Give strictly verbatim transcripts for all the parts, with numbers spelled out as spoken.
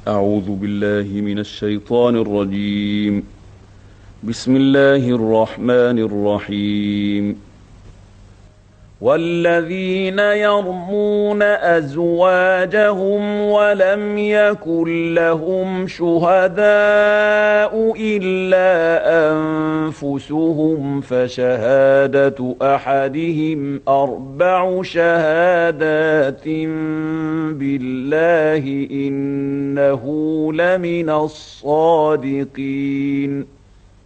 أعوذ بالله من الشيطان الرجيم. بسم الله الرحمن الرحيم. والذين يرمون أزواجهم ولم يكن لهم شهداء إلا أنفسهم فشهادة أحدهم أربع شهادات بالله إنه لمن الصادقين.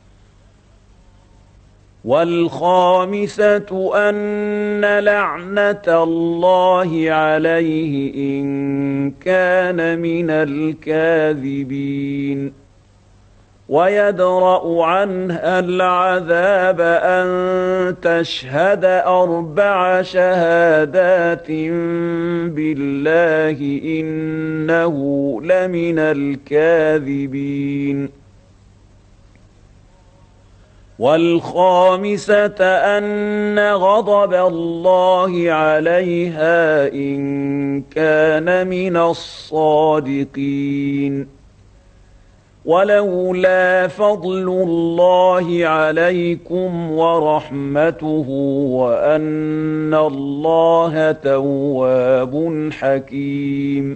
والخامسة أن لعنة الله عليه إن كان من الكاذبين. ويدرأ عنها العذاب أن تشهد أربع شهادات بالله إنه لمن الكاذبين. والخامسة أن غضب الله عليها إن كان من الصادقين. ولولا فضل الله عليكم ورحمته وأن الله تواب حكيم.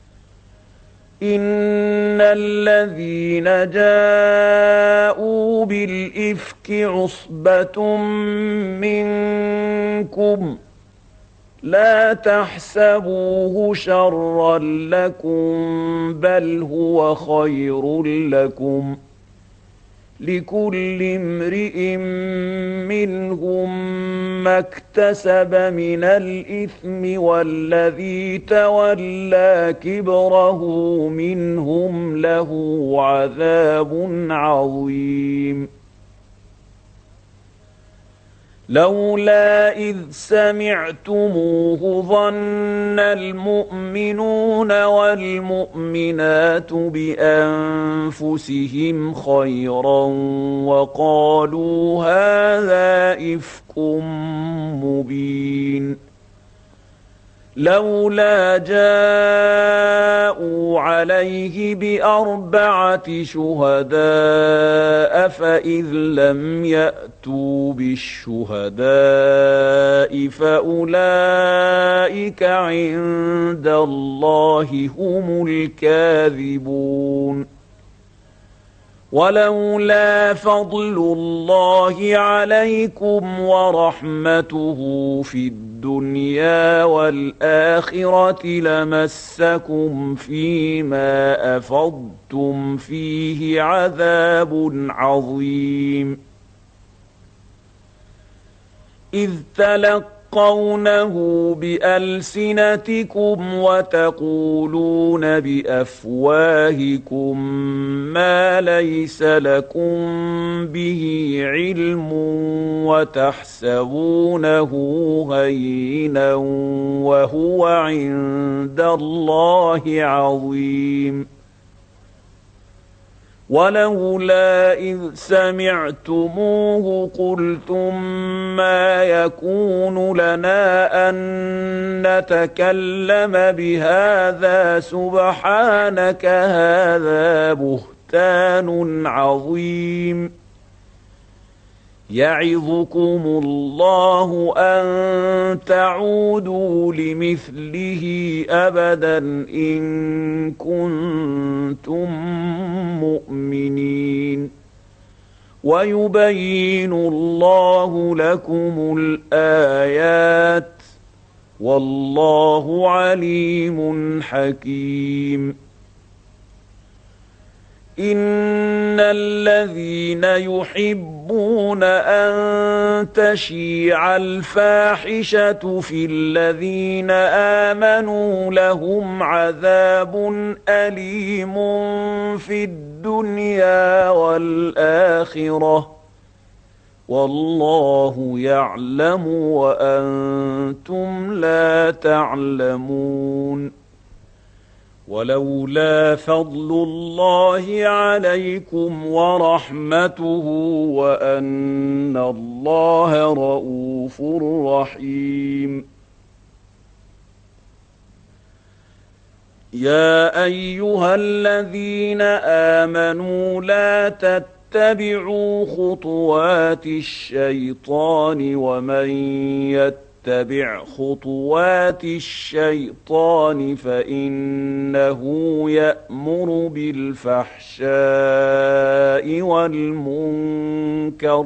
إن الذين جاءوا بالإفك عصبة منكم لا تحسبوه شرا لكم بل هو خير لكم. لكل امرئ منهم ما اكتسب من الإثم والذي تولى كبره منهم له عذاب عظيم. لولا إذ سمعتموه ظن المؤمنون والمؤمنات بأنفسهم خيرا وقالوا هذا إفك مبين. لولا جاءوا عليه بأربعة شهداء فإذ لم يأتوا بالشهداء فأولئك عند الله هم الكاذبون. ولولا فضل الله عليكم ورحمته في الدنيا والآخرة لمسكم فيما أفضتم فيه عذاب عظيم. إذ تلقونه بألسنتكم وتقولون بأفواهكم ما ليس لكم به علم وتحسبونه هينا وهو عند الله عظيم. ولولا إذ سمعتموه قلتم ما يكون لنا أن نتكلم بهذا سبحانك هذا بهتان عظيم. يعظكم الله أن تعودوا لمثله أبدا إن كنتم مؤمنين. ويبين الله لكم الآيات والله عليم حكيم. إن الذين يحبون أن تشيع الفاحشة في الذين آمنوا لهم عذاب أليم في الدنيا والآخرة والله يعلم وأنتم لا تعلمون. ولولا فضل الله عليكم ورحمته وأن الله رءوف رحيم. يا أيها الذين آمنوا لا تتبعوا خطوات الشيطان ومن يتبع خطوات الشيطان فإنه يأمر بالفحشاء والمنكر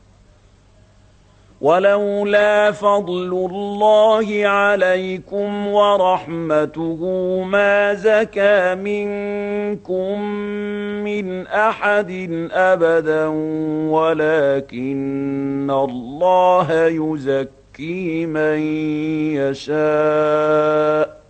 ولولا فضل الله عليكم ورحمته ما زكى منكم من أحد أبدا ولكن الله يزكي من يشاء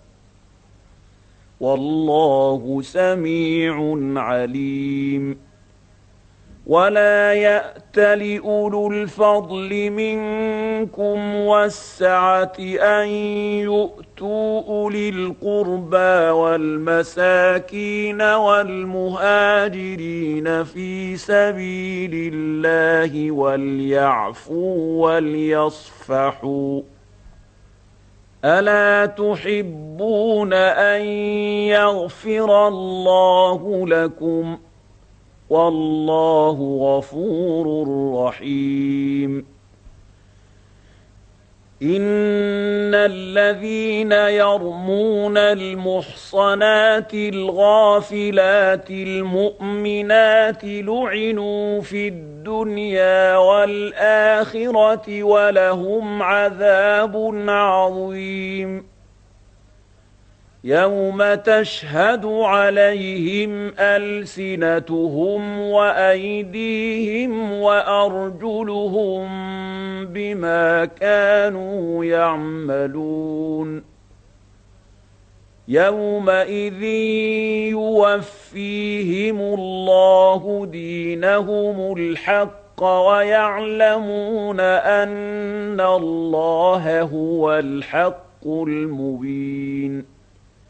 والله سميع عليم ولا يأتل أولو الفضل منكم والسعة أن يؤتوا أولي القربى والمساكين والمهاجرين في سبيل الله وليعفوا وليصفحوا ألا تحبون أن يغفر الله لكم والله غفور رحيم إن الذين يرمون المحصنات الغافلات المؤمنات لعنوا في الدنيا والآخرة ولهم عذاب عظيم يوم تشهد عليهم ألسنتهم وأيديهم وأرجلهم بما كانوا يعملون يومئذ يوفيهم الله دينهم الحق ويعلمون أن الله هو الحق المبين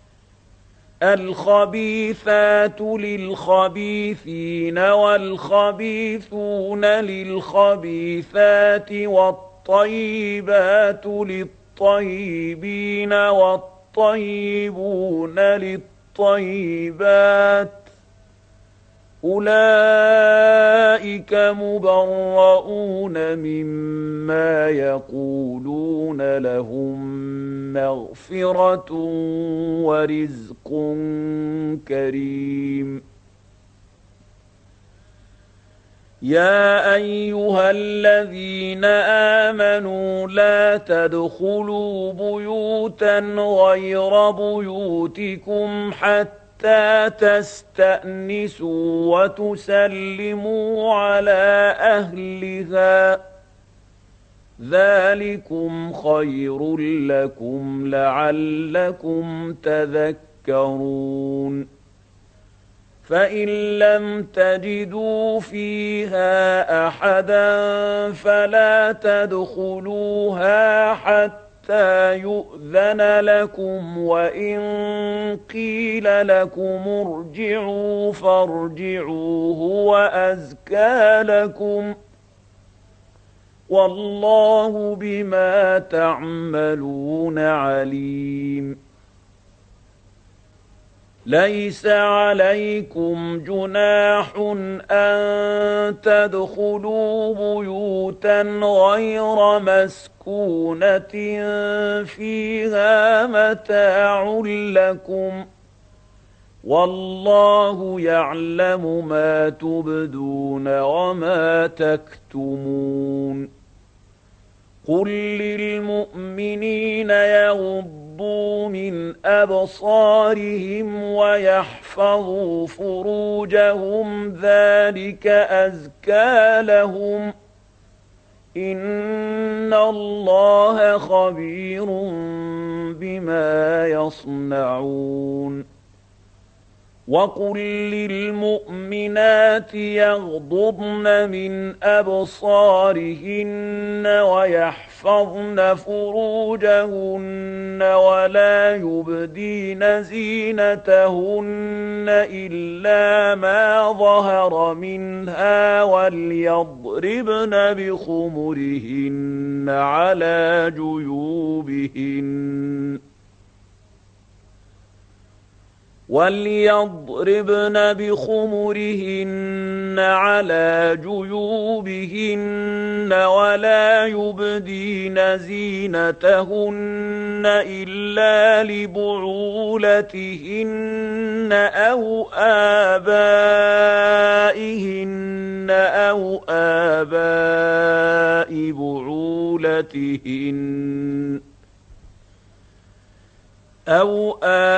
الخبيثات للخبيثين والخبيثون للخبيثات والطيبات للطيبين والطيبون للطيبات أولئك مبرؤون مما يقولون لهم مغفرة ورزق كريم يا أيها الذين آمنوا لا تدخلوا بيوتا غير بيوتكم حتى حتى تستأنسوا وتسلموا على أهلها ذلكم خير لكم لعلكم تذكرون فإن لم تجدوا فيها أحدا فلا تدخلوها حتى حتى يؤذن لكم وإن قيل لكم ارجعوا فارجعوا هو أزكى لكم والله بما تعملون عليم ليس عليكم جناح أن تدخلوا بيوتا غير مسكونة فيها متاع لكم والله يعلم ما تبدون وما تكتمون قل للمؤمنين يغضوا من أبصارهم ويحفظوا فروجهم ذلك أزكى لهم إن الله خبير بما يصنعون وقل للمؤمنات يغضضن من أبصارهن ويحفظن فروجهن ولا يبدين زينتهن إلا ما ظهر منها وليضربن بخمرهن على جيوبهن وَلْيَضْرِبْنَ بِخُمُرِهِنَّ عَلَى جُيُوبِهِنَّ وَلَا يُبْدِينَ زِينَتَهُنَّ إِلَّا لِبُعُولَتِهِنَّ أَوْ آبَائِهِنَّ أَوْ آبَاءِ بُعُولَتِهِنَّ أَوْ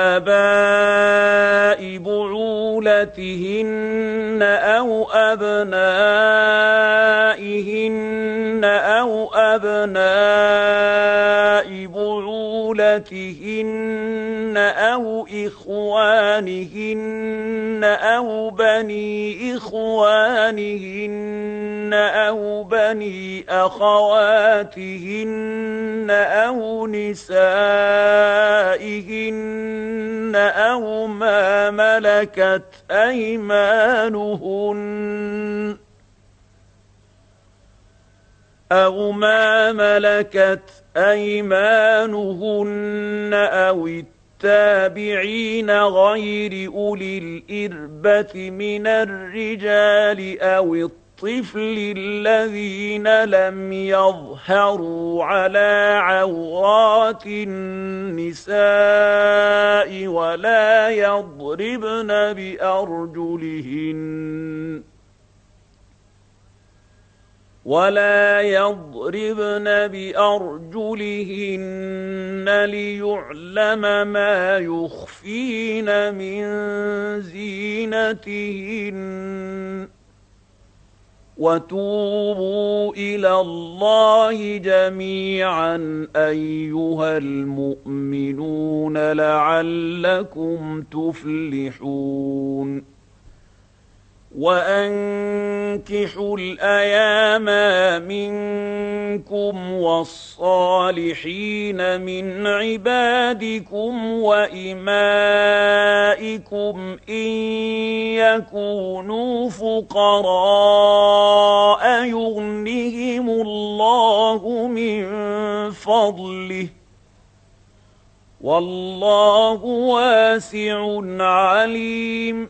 آبَاءِ بُعُولَتِهِنَّ أَوْ أَبْنَائِهِنَّ أَوْ أَبْنَاءِ بُعُولَتِهِنَّ أَوْ إِخْوَانِهِنَّ أَوْ بَنِي إِخْوَانِهِنَّ أَوْ بَنِي أَخَوَاتِهِنَّ أَوْ نِسَائِهِنَّ أَوْ مَا مَلَكَتْ أَيْمَانُهُنَّ أَوْ مَا مَلَكَتْ أَيْمَانُهُنَّ أَوِ التَّابِعِينَ غَيْرِ أُولِي الْإِرْبَةِ مِنَ الرِّجَالِ أَوِ الطِّفْلِ الَّذِينَ لَمْ يَظْهَرُوا عَلَىٰ عَوْرَاتِ النِّسَاءِ وَلَا يَضْرِبْنَ بِأَرْجُلِهِنَّ ولا يضربن بأرجلهن ليعلم ما يخفين من زينتهن وتوبوا إلى الله جميعا أيها المؤمنون لعلكم تفلحون وأنكحوا الأيام منكم والصالحين من عبادكم وإمائكم إن يكونوا فقراء يغنهم الله من فضله والله واسع عليم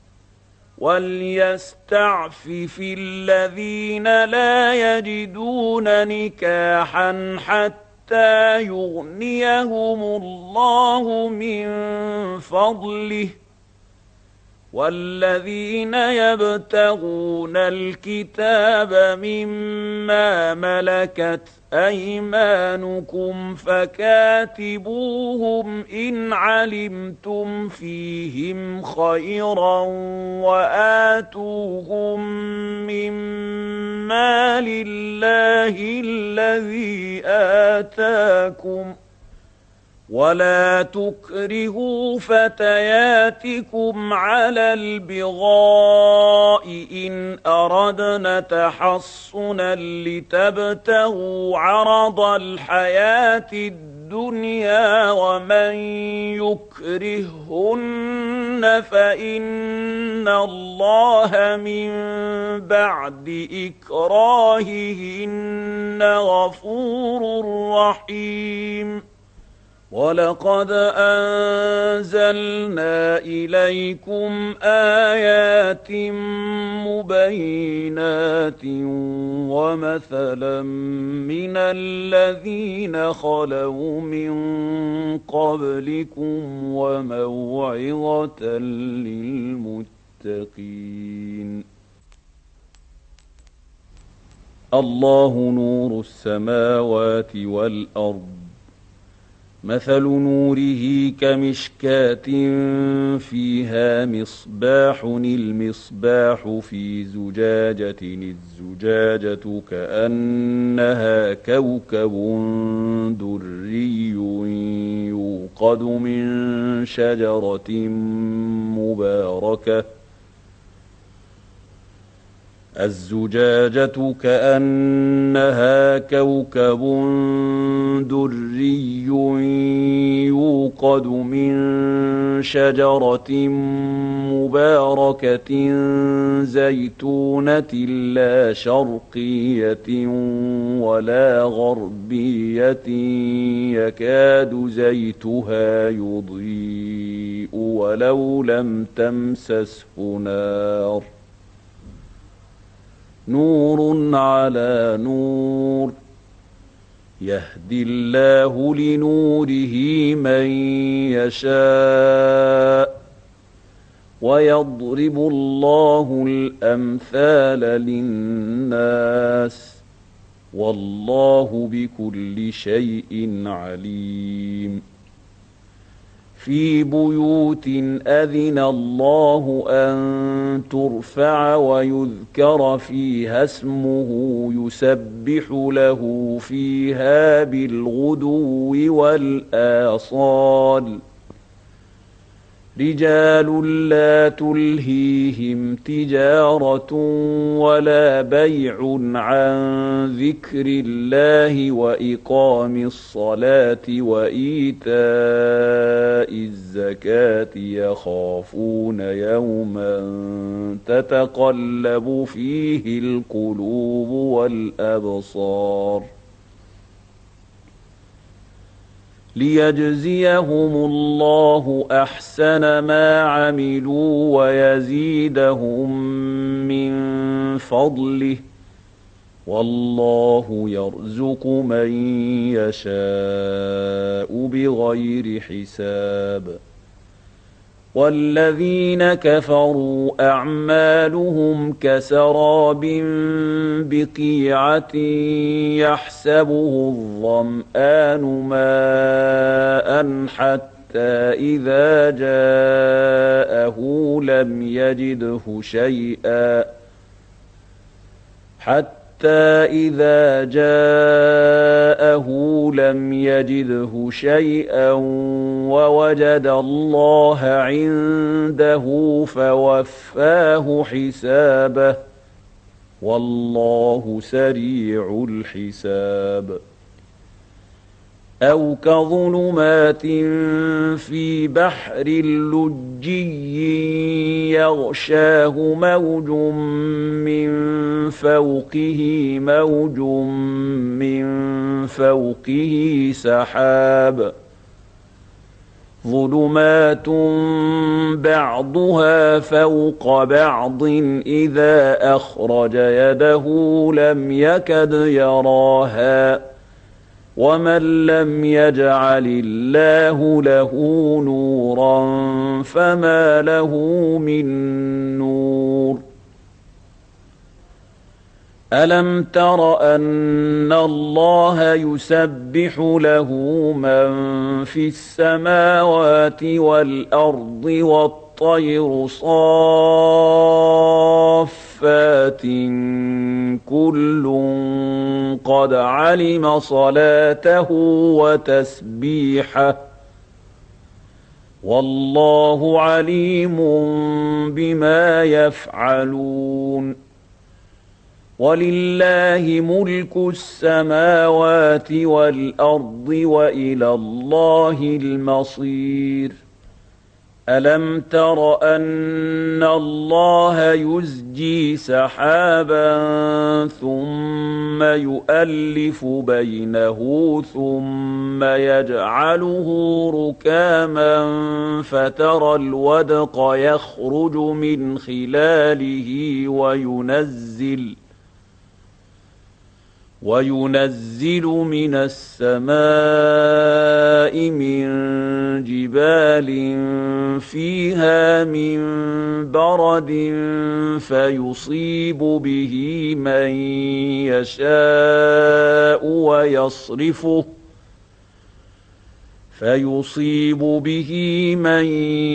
وَلْيَسْتَعْفِفِ الَّذِينَ لَا يَجِدُونَ نِكَاحًا حَتَّى يُغْنِيَهُمُ اللَّهُ مِنْ فَضْلِهِ وَالَّذِينَ يَبْتَغُونَ الْكِتَابَ مِمَّا مَلَكَتْ أَيْمَانُكُمْ فَكَاتِبُوهُمْ إِنْ عَلِمْتُمْ فِيهِمْ خَيْرًا وَآتُوهُمْ مِمَّا لِلَّهِ الَّذِي آتَاكُمْ ولا تكرهوا فتياتكم على البغاء إن أردنا تحصنا لتبتغوا عرض الحياة الدنيا ومن يكرههن فإن الله من بعد إكراههن غفور رحيم وَلَقَدْ أَنزَلْنَا إِلَيْكُمْ آيَاتٍ مُبَيِّنَاتٍ وَمَثَلًا مِنَ الَّذِينَ خَلَوْا مِن قَبْلِكُمْ وَمَوْعِظَةً لِّلْمُتَّقِينَ الله نور السماوات والأرض مثل نوره كمشكاة فيها مصباح المصباح في زجاجة الزجاجة كأنها كوكب دري يوقد من شجرة مباركة الزجاجة كأنها كوكب دري يوقد من شجرة مباركة زيتونة لا شرقية ولا غربية يكاد زيتها يضيء يضيء ولو لم تمسسه نار نور على نور يهدي الله لنوره من يشاء ويضرب الله الأمثال للناس والله بكل شيء عليم في بيوت أذن الله أن ترفع ويذكر فيها اسمه يسبح له فيها بالغدو والآصال رجال لا تلهيهم تجارة ولا بيع عن ذكر الله وإقام الصلاة وإيتاء الزكاة يخافون يوما تتقلب فيه القلوب والأبصار ليجزيهم الله أحسن ما عملوا ويزيدهم من فضله والله يرزق من يشاء بغير حساب والذين كفروا أعمالهم كسراب بقيعة يحسبه الظمآن ماء حتى إذا جاءه لم يجده شيئا حتى إذا جاءه لم يجده شيئا ووجد الله عنده فوفاه حسابه والله سريع الحساب أو كظلمات في بحر لجي يغشاه موج من فوقه موج من فوقه سحاب ظلمات بعضها فوق بعض إذا أخرج يده لم يكد يراها ومن لم يجعل الله له نورا فما له من نور ألم تر أن الله يسبح له من في السماوات والأرض والطير صافات كل قد علم صلاته وتسبيحه والله عليم بما يفعلون ولله ملك السماوات والأرض وإلى الله المصير ألم تر أن الله يزجي سحابا ثم يؤلف بينه ثم يجعله ركاما فترى الودق يخرج من خلاله وينزل وينزل من السماء من جبال فيها من برد فيصيب به من يشاء ويصرفه فيصيب به من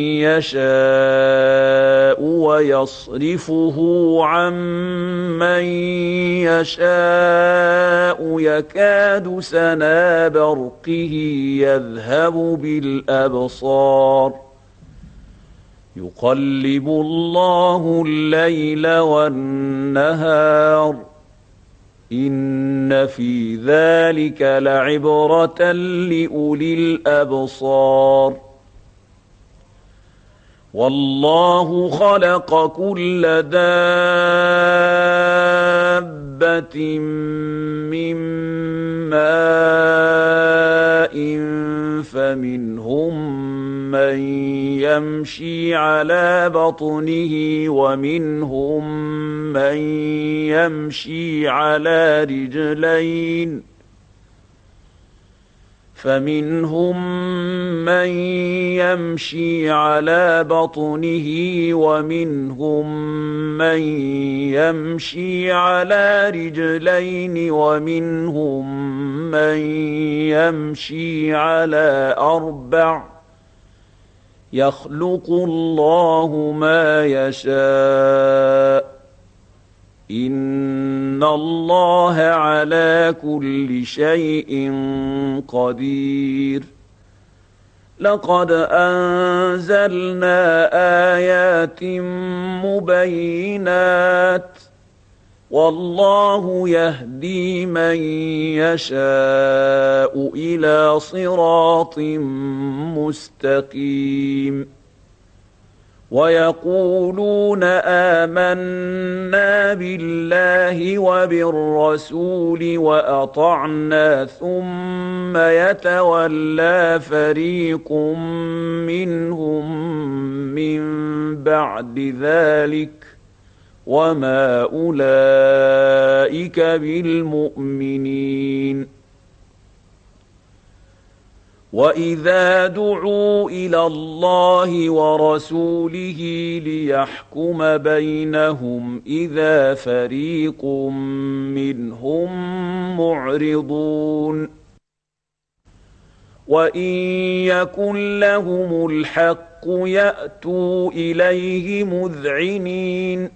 يشاء ويصرفه عن من يشاء يكاد سنا برقه يذهب بالأبصار يقلب الله الليل والنهار إن في ذلك لعبرة لأولي الأبصار والله خلق كل دابة من ماء فمنهم من يمشي على بطنه ومنهم من يمشي على رجلين فمنهم من يمشي على بطنه ومنهم من يمشي على رجلين ومنهم من يمشي على أربع يخلق الله ما يشاء إن الله على كل شيء قدير لقد أنزلنا آيات مبينات والله يهدي من يشاء إلى صراط مستقيم ويقولون آمنا بالله وبالرسول وأطعنا ثم يتولى فريق منهم من بعد ذلك وما أولئك بالمؤمنين وإذا دعوا إلى الله ورسوله ليحكم بينهم إذا فريق منهم معرضون وإن يكن لهم الحق يأتوا إليه مذعنين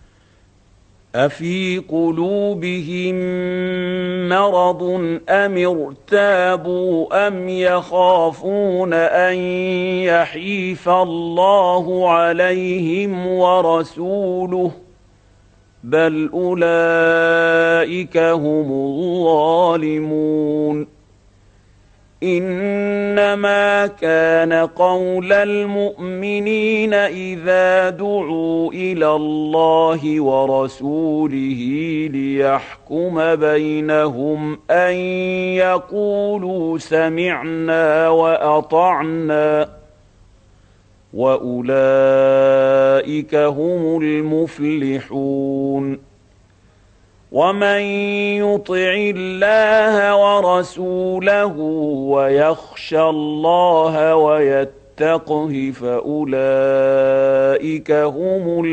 أفي قلوبهم مرض أم ارتابوا أم يخافون أن يحيف الله عليهم ورسوله بل أولئك هم الظالمون إنما كان قول المؤمنين إذا دعوا إلى الله ورسوله ليحكم بينهم أن يقولوا سمعنا وأطعنا وأولئك هم المفلحون ومن يطع الله ورسوله ويخشى الله ويتقه فأولئك هم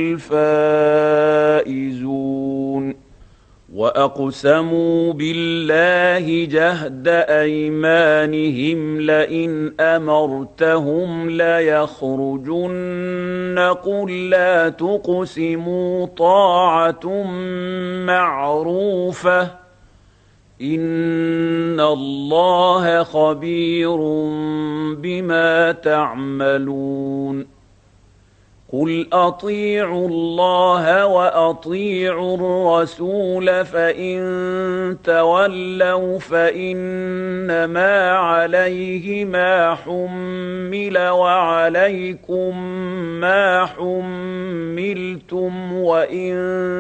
الفائزون وأقسموا بالله جهد أيمانهم لئن أمرتهم ليخرجن قل لا تقسموا طاعة معروفة إن الله خبير بما تعملون قل أطيعوا الله وأطيعوا الرسول فإن تولوا فإنما عليه ما حمل وعليكم ما حملتم وإن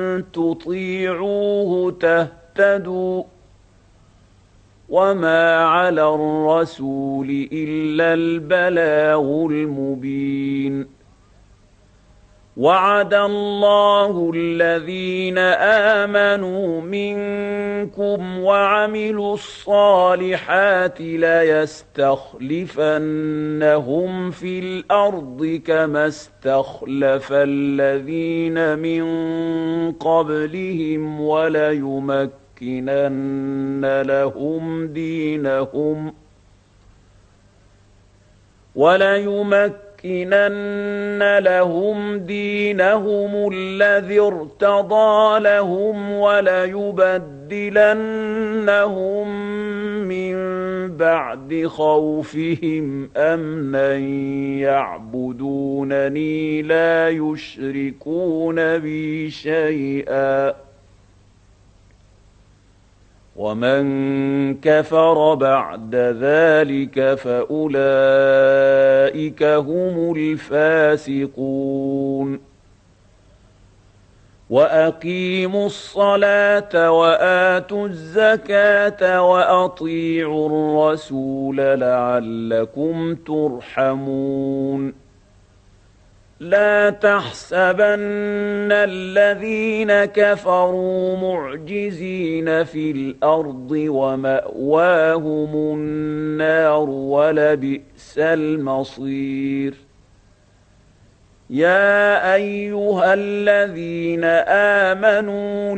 تطيعوه تهتدوا وما على الرسول إلا البلاغ المبين وعد الله الذين آمنوا منكم وعملوا الصالحات ليستخلفنهم في الأرض كما استخلف الذين من قبلهم وليمكنن لهم دينهم وليمكنن لَنُمَكِّنَنَّ لَهُمْ دِينَهُمُ الَّذِي ارْتَضَىٰ لَهُمْ وَلَيُبَدِّلَنَّهُم مِّن بَعْدِ خَوْفِهِمْ أَمْنًا يَعْبُدُونَنِي لَا يُشْرِكُونَ بِي شَيْئًا ومن كفر بعد ذلك فأولئك هم الفاسقون وأقيموا الصلاة وآتوا الزكاة وأطيعوا الرسول لعلكم ترحمون لا تحسبن الذين كفروا معجزين في الأرض ومأواهم النار ولبئس المصير يا أيها الذين آمنوا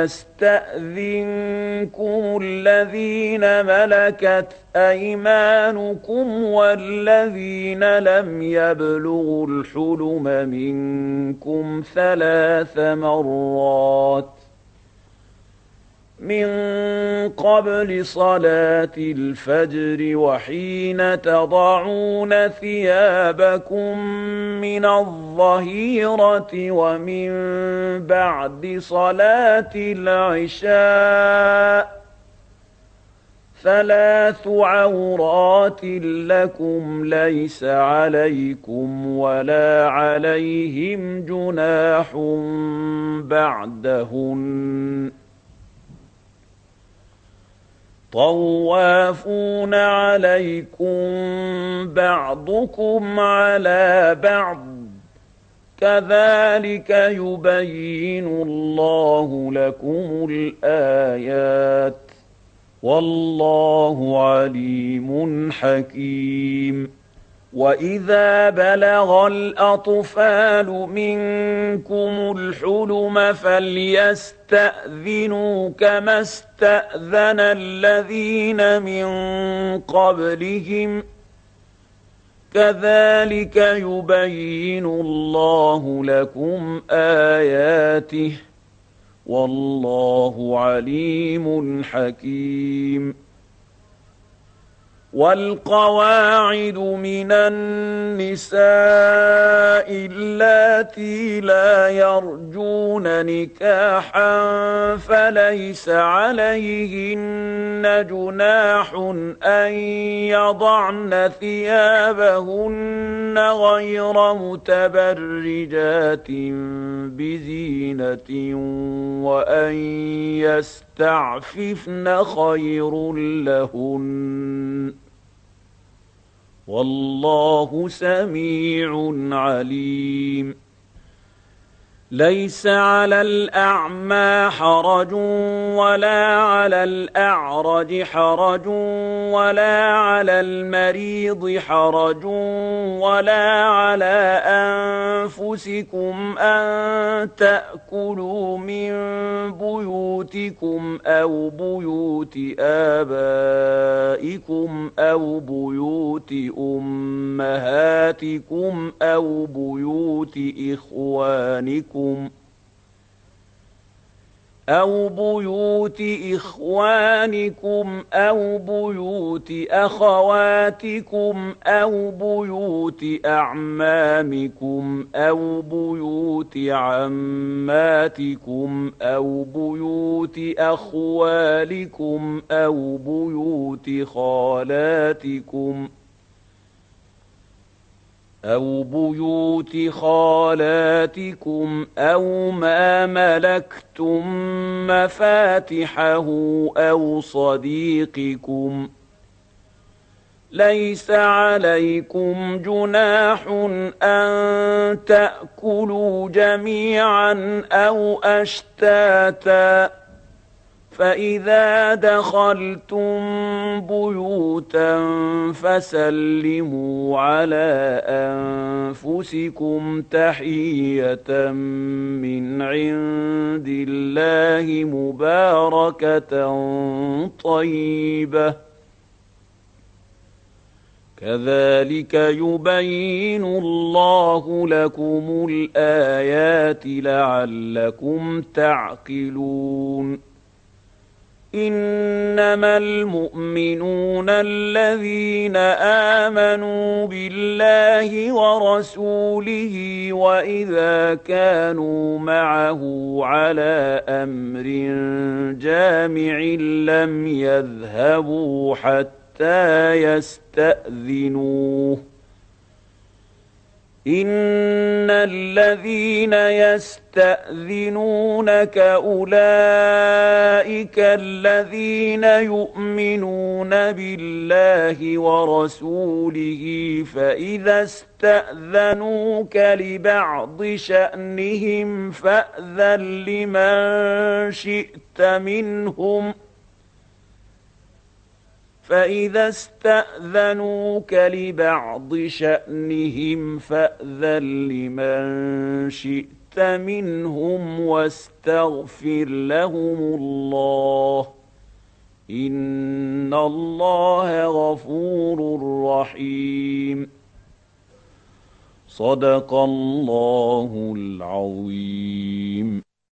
ليستأذنكم الذين ملكت أيمانكم والذين لم يبلغوا الحلم منكم ثلاث مرات من قبل صلاة الفجر وحين تضعون ثيابكم من الظهيرة ومن بعد صلاة العشاء ثلاث عورات لكم ليس عليكم ولا عليهم جناح بعدهن طوافون عليكم بعضكم على بعض كذلك يبين الله لكم الآيات والله عليم حكيم وإذا بلغ الأطفال منكم الحلم فليستأذنوا كما استأذن الذين من قبلهم كذلك يبين الله لكم آياته والله عليم حكيم والقواعد من النساء اللاتي لا يرجون نكاحا فليس عليهن جناح أن يضعن ثيابهن غير متبرجات بزينة وأن يستعففن خير لهن والله سميع عليم ليس على الأعمى حرج ولا على الأعرج حرج ولا على المريض حرج ولا على أنفسكم أن تأكلوا من بيوتكم أو بيوت آبائكم أو بيوت أمهاتكم أو بيوت إخوانكم أو بيوت إخوانكم أو بيوت أخواتكم أو بيوت أعمامكم أو بيوت عماتكم أو بيوت أخوالكم أو بيوت خالاتكم أو بيوت خالاتكم أو ما ملكتم مفاتحه أو صديقكم ليس عليكم جناح أن تأكلوا جميعا أو أشتاتا فإذا دخلتم بيوتا فسلموا على أنفسكم تحية من عند الله مباركة طيبة كذلك يبين الله لكم الآيات لعلكم تعقلون إنما المؤمنون الذين آمنوا بالله ورسوله وإذا كانوا معه على أمر جامع لم يذهبوا حتى يستأذنوه إن الذين يستأذنونك أولئك الذين يؤمنون بالله ورسوله فإذا استأذنوك لبعض شأنهم فأذن لمن شئت منهم فإذا استأذنوك لبعض شأنهم فأذن لمن شئت منهم واستغفر لهم الله إن الله غفور رحيم. صدق الله العظيم.